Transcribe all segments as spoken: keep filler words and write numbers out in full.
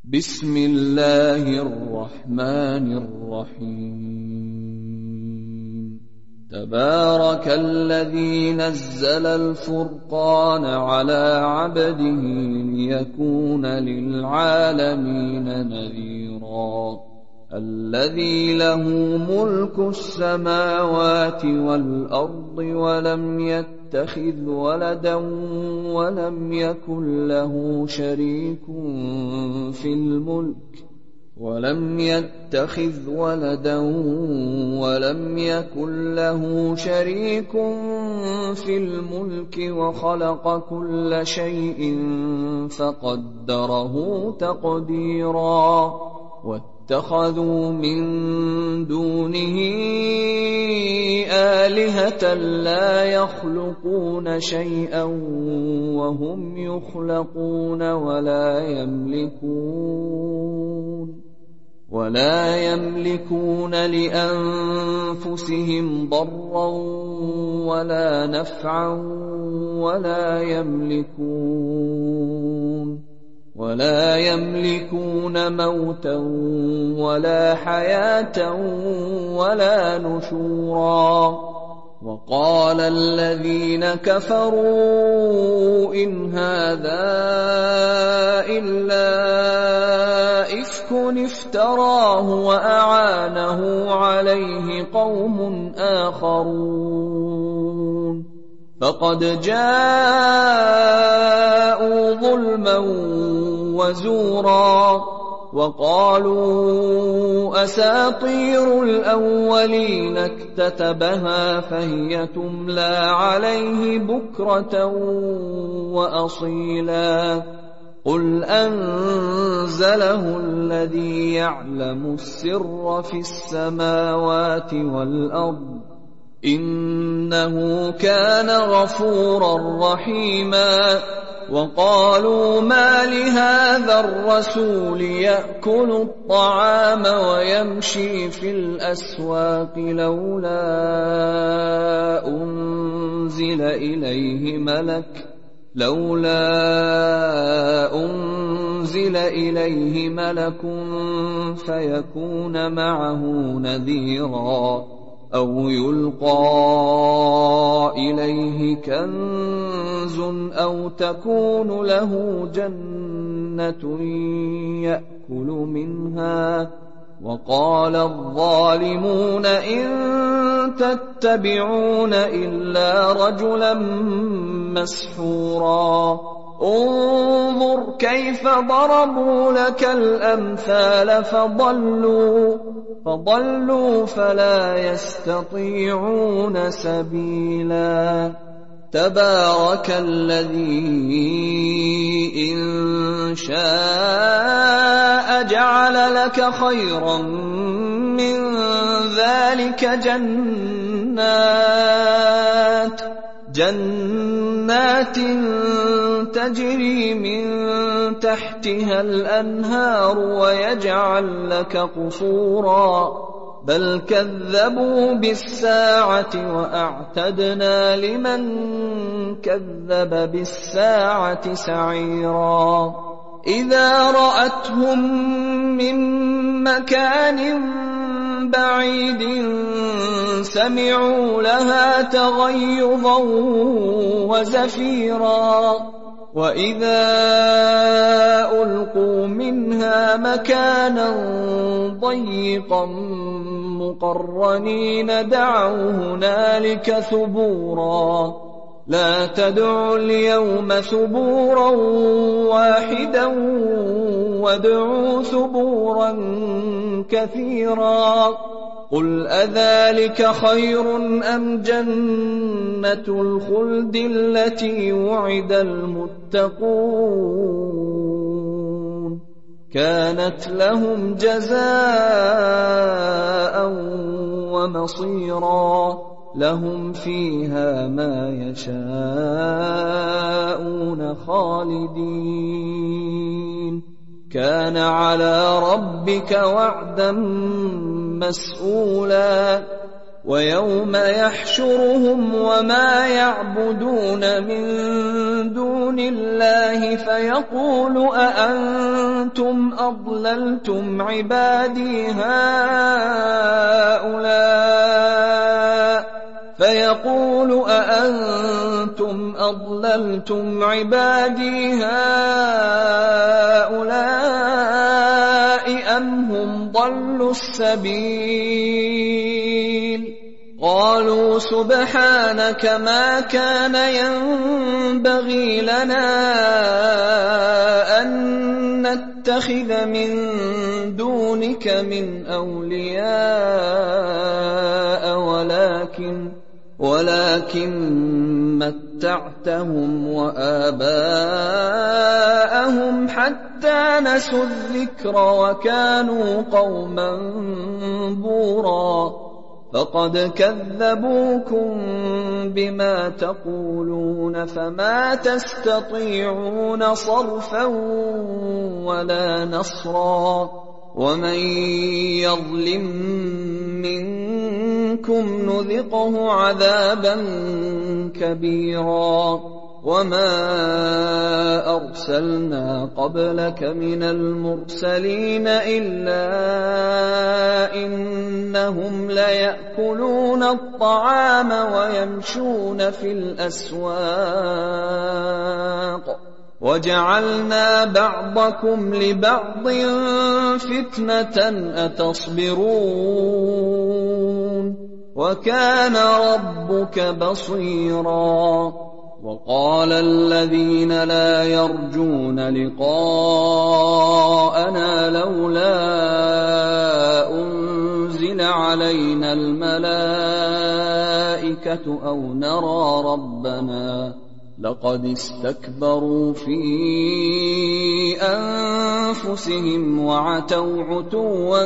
بسم الله الرحمن الرحيم تبارك الذي نزل الفرقان على عبده ليكون للعالمين نذيرا الذي له ملك السماوات والأرض ولم يتخذ ولدا ولم يكن له شريك في الملك ولم يتخذ ولدا ولم يكن له شريك في الملك وخلق كل شيء فقدره تقديرا واتخذوا من دونه آلهة لا يخلقون شيئا وهم يخلقون ولا يملكون ولا يملكون لأنفسهم ضرا ولا نفعا ولا يملكون ولا يملكون موتا ولا حياة ولا نشورا وقال الذين كفروا إن هذا إلا إفك افتراه وأعانه عليه قوم آخرون فقد جاءوا ظلما وزورا وقالوا أساطير الأولين اكتتبها فهي تملى عليه بكرة وأصيلا قل أنزله الذي يعلم السر في السماوات والأرض إنه كان غفورا رحيما وقالوا ما لهذا الرسول يأكل الطعام ويمشي في الأسواق لولا أنزل إليه ملك لولا أنزل إليه ملك فيكون معه نذيرا أو يلقى إليه كنز أو تكون له جنة يأكل منها وقال الظالمون إن تتبعون إلا رجلا مسحورا انظر كيف ضربوا لك الأمثال فضلوا فضلوا فلا يستطيعون سبيلا تبارك الذي إن شاء جعل لك خيرا من ذلك جنات جنات تجري من تحتها الأنهار ويجعل لك قصورا بل كذبوا بالساعة وأعتدنا لمن كذب بالساعة سعيرا إذا رأتهم من مكان بعيد سمعوا لها تغيظا وزفيرا وإذا ألقوا منها مكانا ضيقا مقرنين دعوا هنالك ثبورا لا تدعوا اليوم ثبورا واحدا وادعوا ثبورا كثيرا قل أذلك خير أم جنة الخلد التي وعد المتقون كانت لهم جزاء ومصيرا لهم فيها ما يشاءون خالدين كان على ربك وعدا مسئولا ويوم يحشرهم وما يعبدون من دون الله فيقول أأنتم أضللتم عبادي هؤلاء فيقول أأنتم أضللتم عبادي هؤلاء أم هم ضلوا السبيل قالوا سبحانك ما كان ينبغي لنا أن نتخذ من دونك من أولياء ولكن ولكن متعتهم وآباءهم حتى نسوا الذكر وكانوا قوما بورا فقد كذبوكم بما تقولون فما تستطيعون صرفا ولا نصرا ومن يظلم منكم نذقه عذابا كبيرا وما أرسلنا قبلك من المرسلين إلا إنهم ليأكلون الطعام ويمشون في الأسواق وجعلنا بعضكم لبعض فتنة أتصبرون وكان ربك بصيرا وقال الذين لا يرجون لقاءنا لولا أنزل علينا الملائكة أو نرى ربنا لقد استكبروا في أنفسهم وعتوا عتوا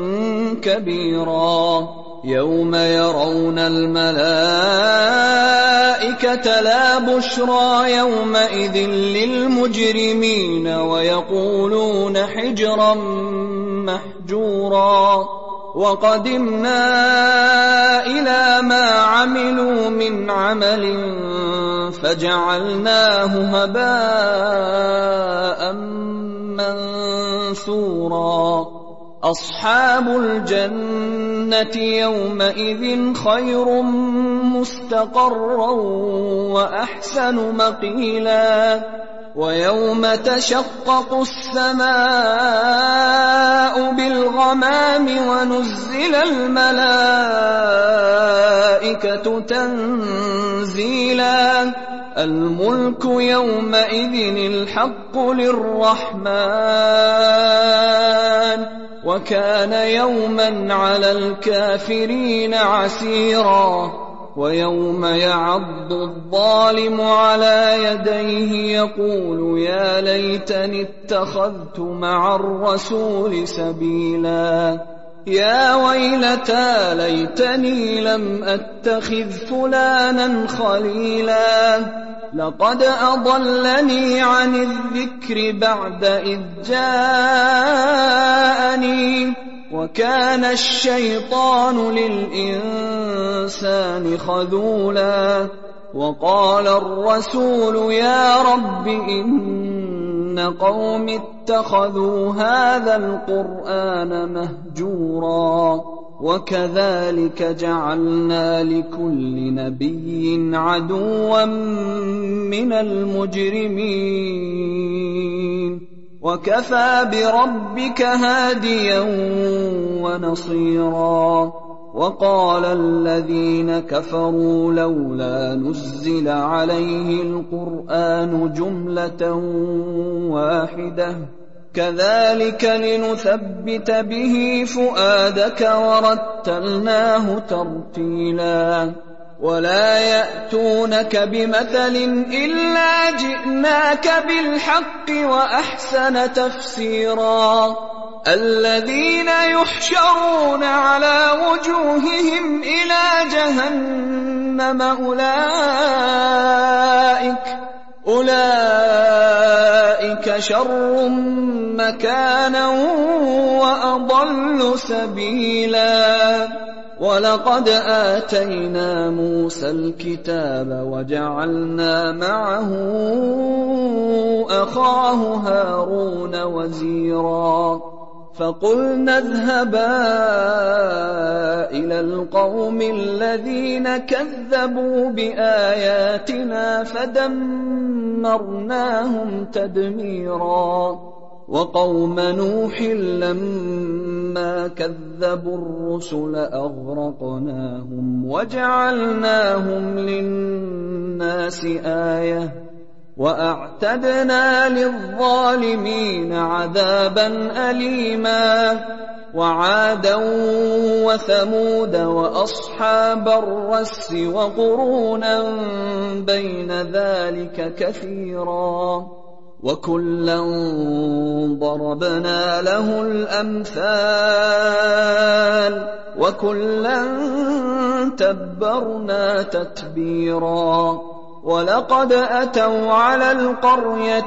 كبيرا يوم يرون الملائكة لا بشرى يومئذ للمجرمين ويقولون حجرا محجورا وقدمنا إلى ما عملوا من عمل فجعلناه هباء منثورا أصحاب الجنة يومئذ خير مستقرا وأحسن مقيلا ويوم تشقق السماء بالغمام ونزل الملائكة تنزيلا الملك يومئذ الحق للرحمن وكان يوما على الكافرين عسيرا ويوم يعض الظالم على يديه يقول يا ليتني اتخذت مع الرسول سبيلا يا ويلتى ليتني لم أتخذ فلانا خليلا لقد أضلني عن الذكر بعد إذ جاءني وكان الشيطان للإنسان خذولا وقال الرسول يا رب إن قوم اتخذوا هذا القرآن مهجورا وكذلك جعلنا لكل نبي عدوا من المجرمين وكفى بربك هاديا ونصيرا وقال الذين كفروا لولا نزل عليه القرآن جملة واحدة كذلك لنثبت به فؤادك ورتلناه ترتيلا ولا يأتونك بمثل إلا جئناك بالحق وأحسن تفسيرا الذين يحشرون على وجوههم إلى جهنم أولئك أولئك شر مكانا وأضل سبيلا وَلَقَدْ آتَيْنَا مُوسَى الْكِتَابَ وَجَعَلْنَا مَعَهُ أَخَاهُ هَارُونَ وَزِيرًا فَقُلْنَا اذْهَبَا إِلَى الْقَوْمِ الَّذِينَ كَذَّبُوا بِآيَاتِنَا فَدَمَّرْنَاهُمْ تَدْمِيرًا وَقَوْمَ نُوحٍ لَّمَّا كَذَّبُوا الرُّسُلَ أَغْرَقْنَاهُمْ وَجَعَلْنَاهُمْ لِلنَّاسِ آيَةً وَأَعْتَدْنَا لِلظَّالِمِينَ عَذَابًا أَلِيمًا وَعَادًا وَثَمُودَ وَأَصْحَابَ الرَّسِّ وَقُرُونًا بَيْنَ ذَلِكَ كَثِيرًا وَكُلًّا ضَرَبْنَا لَهُ الْأَمْثَالَ وَكُلًّا تَبَّرْنَا تَتْبِيرًا وَلَقَدْ أَتَوْا عَلَى الْقَرْيَةِ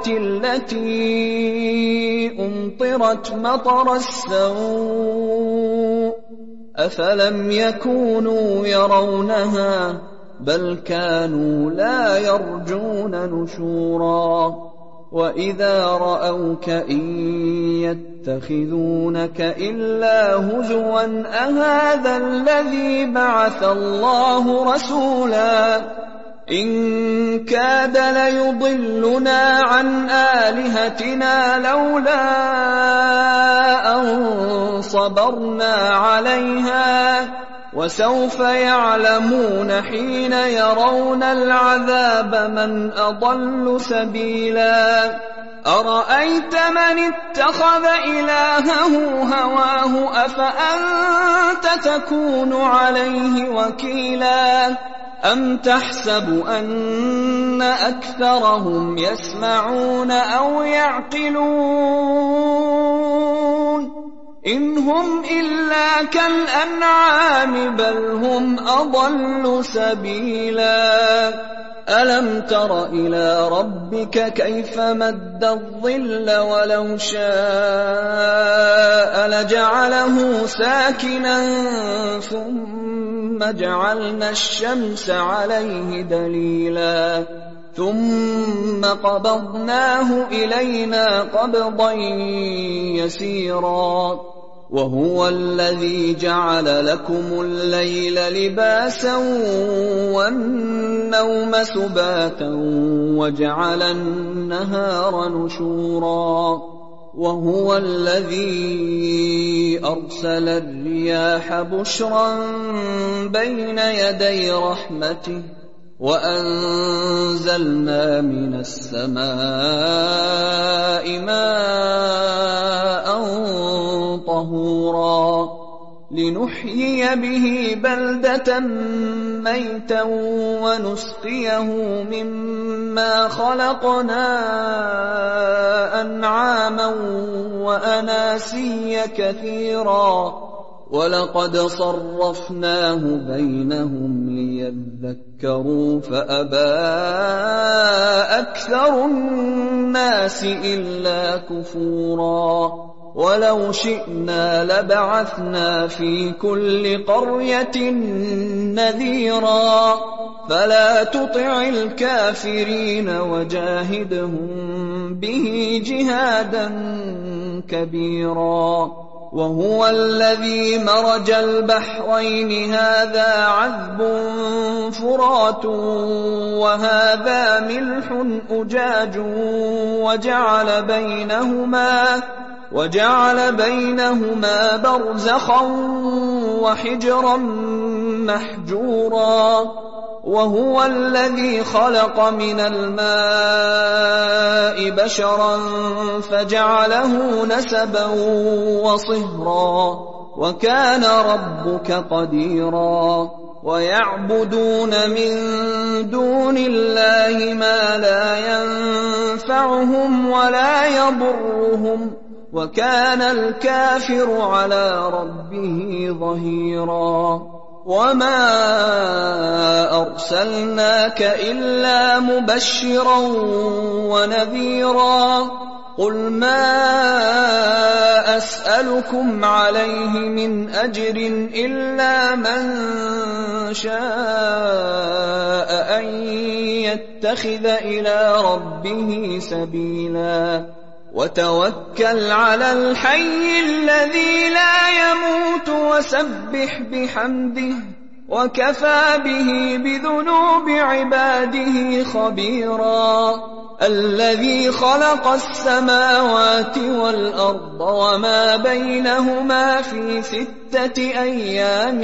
الَّتِي أُمْطِرَتْ مَطَرَ السَّوْءِ أَفَلَمْ يَكُونُوا يَرَوْنَهَا بَلْ كَانُوا لَا يَرْجُونَ نُشُورًا وَإِذَا رَأَوْكَ إِن يَتَّخِذُونَكَ إِلَّا هُزُوًا أَهَٰذَا الَّذِي بَعَثَ اللَّهُ رَسُولًا إِن كَادَ لَيُضِلُّنَا عَنْ آلِهَتِنَا لَوْلَا أَن صَبَرْنَا عَلَيْهَا وَسَوْفَ يَعْلَمُونَ حِينَ يَرَوْنَ الْعَذَابَ مَنْ أَضَلُّ سَبِيلًا أَرَأَيْتَ مَنِ اتَّخَذَ إِلَٰهَهُ هَوَاهُ أَفَأَنتَ تَكُونُ عَلَيْهِ وَكِيلًا أَمْ تَحْسَبُ أَنَّ أَكْثَرَهُمْ يَسْمَعُونَ أَوْ يَعْقِلُونَ إِنْ هُمْ إِلَّا كَالْأَنْعَامِ بَلْ هُمْ أَضَلُّ سَبِيلًا أَلَمْ تَرَ إِلَىٰ رَبِّكَ كَيْفَ مَدَّ الظِّلَّ وَلَوْ شَاءَ لَجَعَلَهُ سَاكِنًا ثُمَّ جَعَلْنَا الشَّمْسَ عَلَيْهِ دَلِيلًا ثُمَّ قَبَضْنَاهُ إِلَيْنَا قَبْضًا يَسِيرًا وَهُوَ الَّذِي جَعَلَ لَكُمُ اللَّيْلَ لِبَاسًا وَالنَّوْمَ سُبَاتًا وَجَعَلَ النَّهَارَ نُشُورًا وَهُوَ الَّذِي أَرْسَلَ الرِّيَاحَ بُشْرًا بَيْنَ يَدَيْ رَحْمَتِهِ وَأَنزَلْنَا مِنَ السَّمَاءِ مَاءً طَهُورًا لِنُحْيِيَ بِهِ بَلْدَةً مَّيْتًا وَنُسْقِيَهُ مِمَّا خَلَقْنَا أَنْعَامًا وَأَنَاسِيَّ كَثِيرًا وَلَقَدْ صَرَّفْنَاهُ بَيْنَهُمْ لِيَذَّكَّرُوا فَأَبَىٰ أَكْثَرُ النَّاسِ إِلَّا كُفُورًا وَلَوْ شِئْنَا لَبَعَثْنَا فِي كُلِّ قَرْيَةٍ نَّذِيرًا فَلَا تُطِعِ الْكَافِرِينَ وَجَاهِدْهُم بِهِ جِهَادًا كَبِيرًا وَهُوَ الَّذِي مَرَجَ الْبَحْرَيْنِ هَٰذَا عَذْبٌ فُرَاتٌ وَهَٰذَا مِلْحٌ أُجَاجٌ وَجَعَلَ بَيْنَهُمَا وَجَعَلَ بَيْنَهُمَا بَرْزَخًا وَحِجْرًا مَّحْجُورًا وَهُوَ الَّذِي خَلَقَ مِنَ الْمَاءِ بَشَرًا فَجَعَلَهُ نَسَبًا وَصِهْرًا وَكَانَ رَبُّكَ قَدِيرًا وَيَعْبُدُونَ مِن دُونِ اللَّهِ مَا لَا يَنفَعُهُمْ وَلَا يَضُرُّهُمْ وَكَانَ الْكَافِرُ عَلَىٰ رَبِّهِ ظَهِيرًا وَمَا أَرْسَلْنَاكَ إِلَّا مُبَشِّرًا وَنَذِيرًا قُلْ مَا أسألكم عليه من أجر إلا من شاء أن يتخذ إلى ربه سبيلا وتوكل على الحي الذي لا يموت وسبح بحمده وكفى به بذنوب عباده خبيرا الذي خلق السماوات والأرض وما بينهما في ستة أيام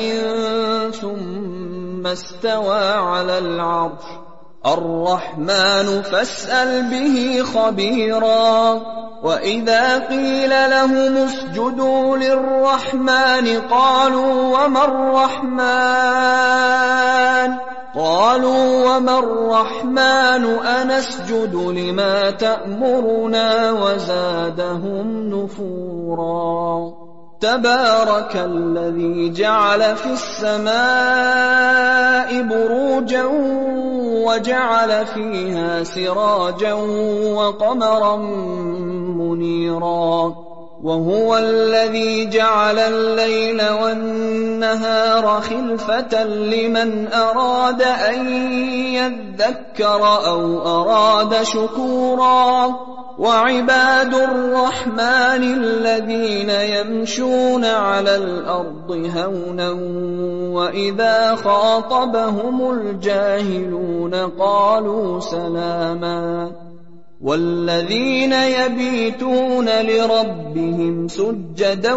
ثم استوى على العرش الرحمن فاسأل به خبيرا وإذا قيل لهم اسجدوا للرحمن قالوا وما الرحمن قالوا وما الرحمن أنسجد لما تأمرنا وزادهم نفورا تبارك الذي جعل في السماء بروجا وجعل فيها سراجا وقمرا منيرا وهو الذي جعل الليل والنهار خلفة لمن أراد أن يذكر أو أراد شكورا وعباد الرحمن الذين يمشون على الأرض هونا وإذا خاطبهم الجاهلون قالوا سلاما والذين يبيتون لربهم سجدا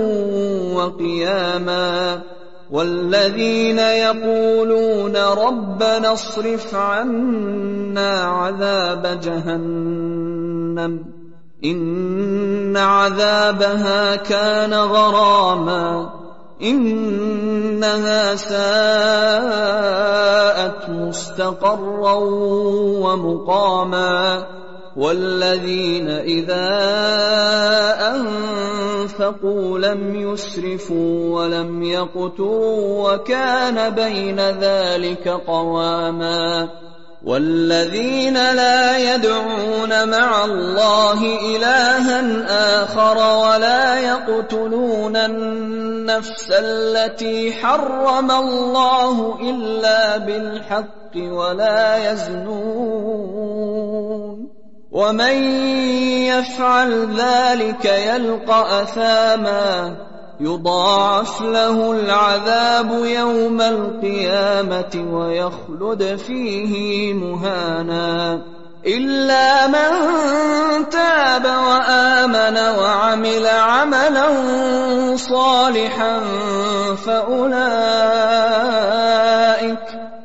وقياما والذين يقولون ربنا اصرف عنا عذاب جهنم إن عذابها كان غراما إنها ساءت مستقرا ومقاما والذين إذا أنفقوا لم يسرفوا ولم يقتروا وكان بين ذلك قواما والذين لا يدعون مع الله إلها آخر ولا يقتلون النفس التي حرم الله إلا بالحق ولا يزنون ومن يفعل ذلك يلقى أثاما يضاعف له العذاب يوم القيامة ويخلد فيه مهانا إلا من تاب وآمن وعمل عملا صالحا فأولئك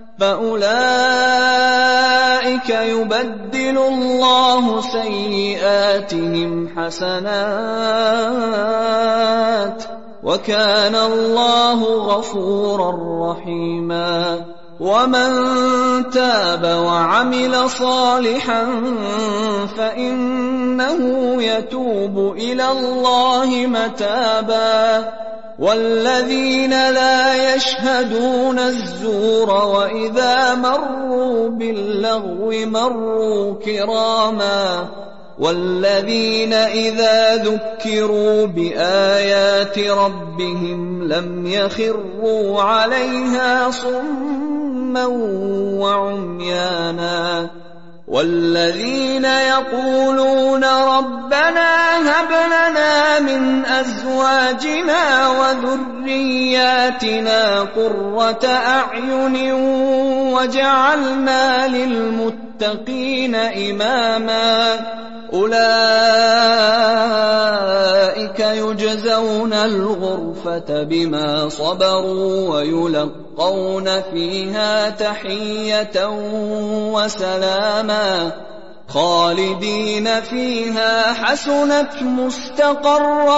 فأولئك يبدل الله سيئاتهم حسنات وكان الله غفورا رحيما ومن تاب وعمل صالحا فإنه يتوب إلى الله متابا والذين لا يشهدون الزور وإذا مروا باللغو مروا كراما والذين إذا ذكروا بآيات ربهم لم يخروا عليها صما وعميانا والذين يقولون ربنا هب لنا من أزواجنا وذرياتنا قرة أعين وجعلنا للمتقين إماما أولئك يجزون الغرفة بما صبروا ويلقون فيها تحية وسلاما خالدين فيها حسنت مستقرا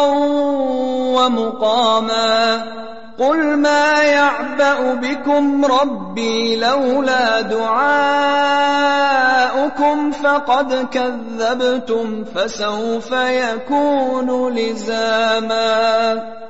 ومقاما قل ما يعبأ بكم ربي لولا دعاؤكم فقد كذبتم فسوف يكون لزاما